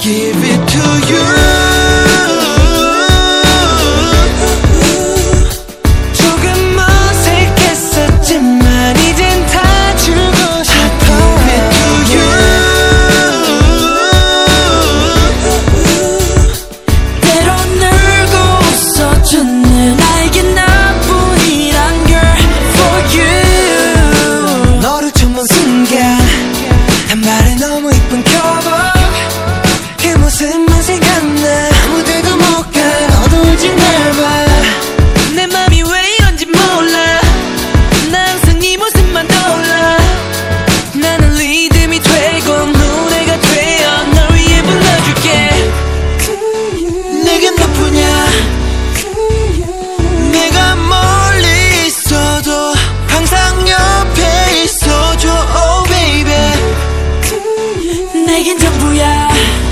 give it to you. 조금 어색했었지만 이젠 다 주고 싶어. Give it to you. 때론 울고 웃어주는 나에게 나뿐이란 girl for you. 너를 처음 본 순간 단발에 너무 이쁜 커버 그 모습만 생각나. 아무데도 못 가 너도 울지 날 봐. 내 맘이 왜 이런지 몰라. 나 항상 네 모습만 떠올라. 나는 리듬이 되고 노래가 되어 널 위해 불러줄게. 내겐 너뿐이야. 내가 멀리 있어도 항상 옆에 있어줘. Oh baby 내겐 전부야.